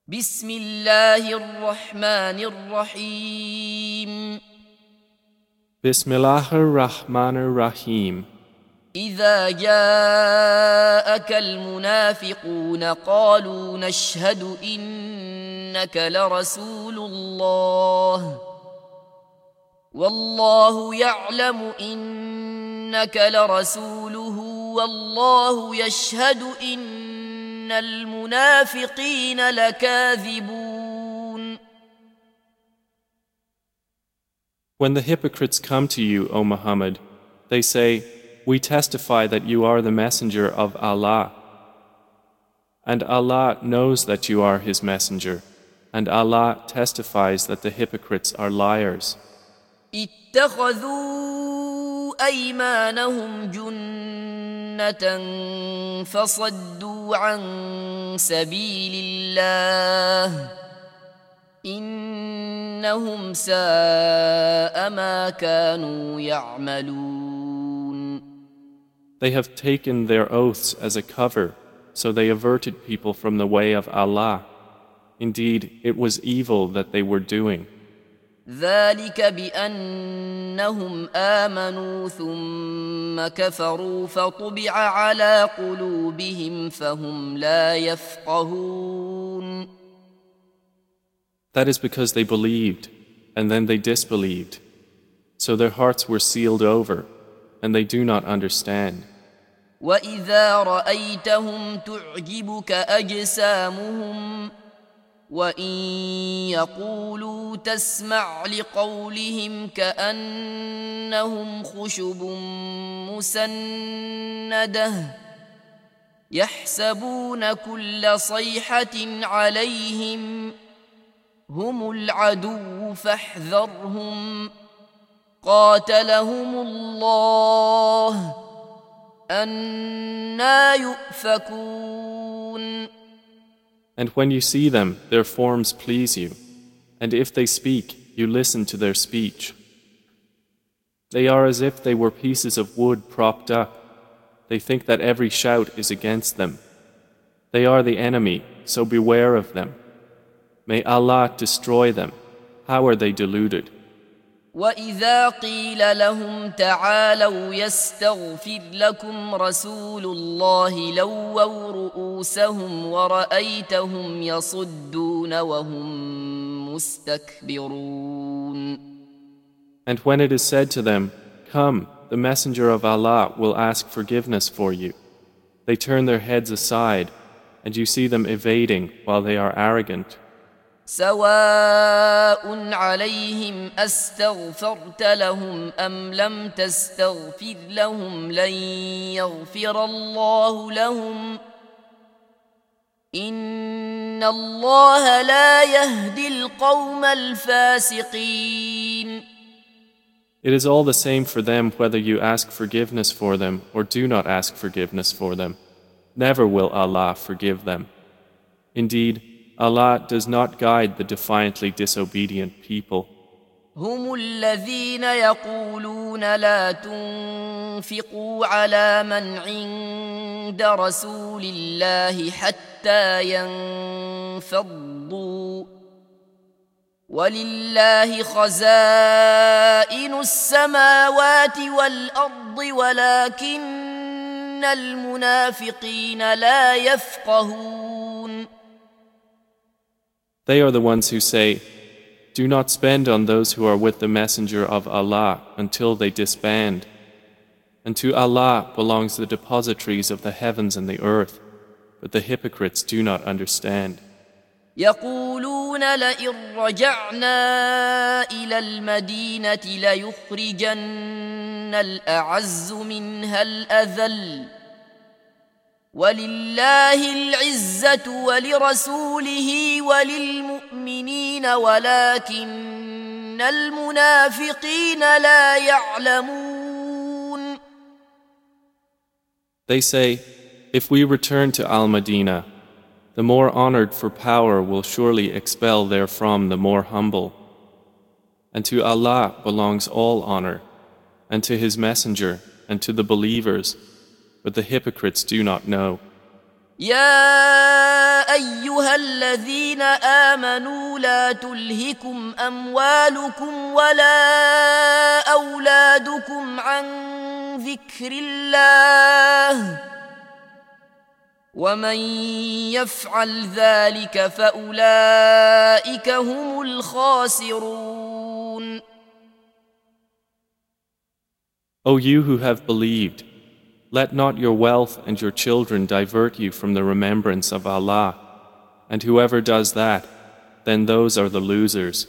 بسم الله الرحمن الرحيم Bismillah ar-Rahman ar-Rahim. إذا جاءك المنافقون قالوا نشهد إنك لرسول الله والله يعلم إنك لرسوله والله يشهد إن المنافقين لكاذبون. When the hypocrites come to you, O Muhammad, they say, "We testify that you are the messenger of Allah." And Allah knows that you are His messenger, and Allah testifies that the hypocrites are liars. اتخذوا أيمانهم جنة فصدوا عن سبيل الله إنهم ساء ما كانوا يعملون. They have taken their oaths as a cover, so they averted people from the way of Allah. Indeed, it was evil that they were doing. ذلك بأنهم آمنوا ثم كفروا فطبع على قلوبهم فهم لا يفقهون. That is because they believed, and then they disbelieved. So their hearts were sealed over, and they do not understand. وإذا رأيتهم تعجبك أجسامهم وإن يقولوا تسمع لقولهم كأنهم خشب مسندة يحسبون كل صيحة عليهم هم العدو فاحذرهم قاتلهم الله أنى يؤفكون. And when you see them, their forms please you, and if they speak, you listen to their speech. They are as if they were pieces of wood propped up. They think that every shout is against them. They are the enemy, so beware of them. May Allah destroy them. How are they deluded? وإذا قيل لهم تعالوا يستغفر لكم رسول الله لووا رؤوسهم ورأيتهم يصدون وهم مستكبرون. And when it is said to them, "Come, the Messenger of Allah will ask forgiveness for you," they turn their heads aside, and you see them evading while they are arrogant. سواء عليهم أستغفرت لهم أم لم تستغفر لهم لن يغفر الله لهم إن الله لا يهدي القوم الفاسقين. It is all the same for them whether you ask forgiveness for them or do not ask forgiveness for them. Never will Allah forgive them. Indeed, Allah does not guide the defiantly disobedient people. هم الذين يقولون لا تنفقوا على من عند رسول الله حتى ينفضوا ولله خزائن السماوات والأرض ولكن المنافقين لا يفقهون. They are the ones who say, "Do not spend on those who are with the Messenger of Allah until they disband. And to Allah belongs the depositories of the heavens and the earth, but the hypocrites do not understand." يقولون لئن رجعنا إلى المدينة ليخرجن الأعز منها الأذل ولله العزة ولرسوله وللمؤمنين ولكن المنافقين لا يعلمون. They say, "If we return to Al-Madinah, the more honored for power will surely expel therefrom the more humble. And to Allah belongs all honor, and to His Messenger, and to the believers, but the hypocrites do not know. يا أيها الذين آمنوا لا تلهكم أموالكم ولا أولادكم عن ذكر الله ومن يفعل ذلك فأولئك هم الخاسرون. O you who have believed, let not your wealth and your children divert you from the remembrance of Allah, and whoever does that, then those are the losers.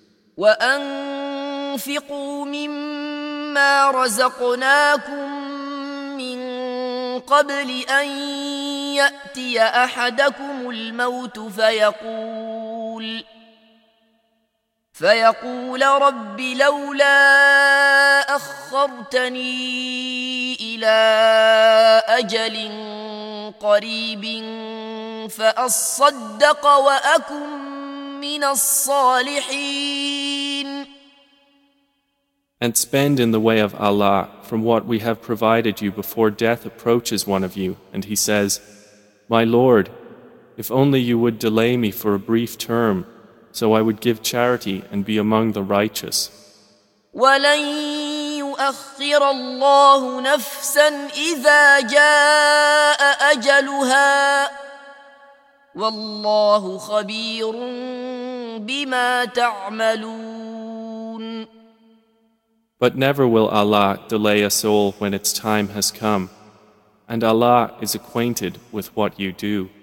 وأنفقوا مما رزقناكم من قبل أن يأتي أحدكم الموت فيقول رب لولا أخرتني إلى أجل قريب فأصدق وأكن من الصالحين. And spend in the way of Allah from what we have provided you before death approaches one of you, and he says, My Lord, if only you would delay me for a brief term, so I would give charity and be among the righteous. وَلَن يُؤَخِّرَ اللَّهُ نَفْسًا إِذَا جَاءَ أَجَلُهَا وَاللَّهُ خَبِيرٌ بِمَا تَعْمَلُونَ. But never will Allah delay a soul when its time has come, and Allah is acquainted with what you do.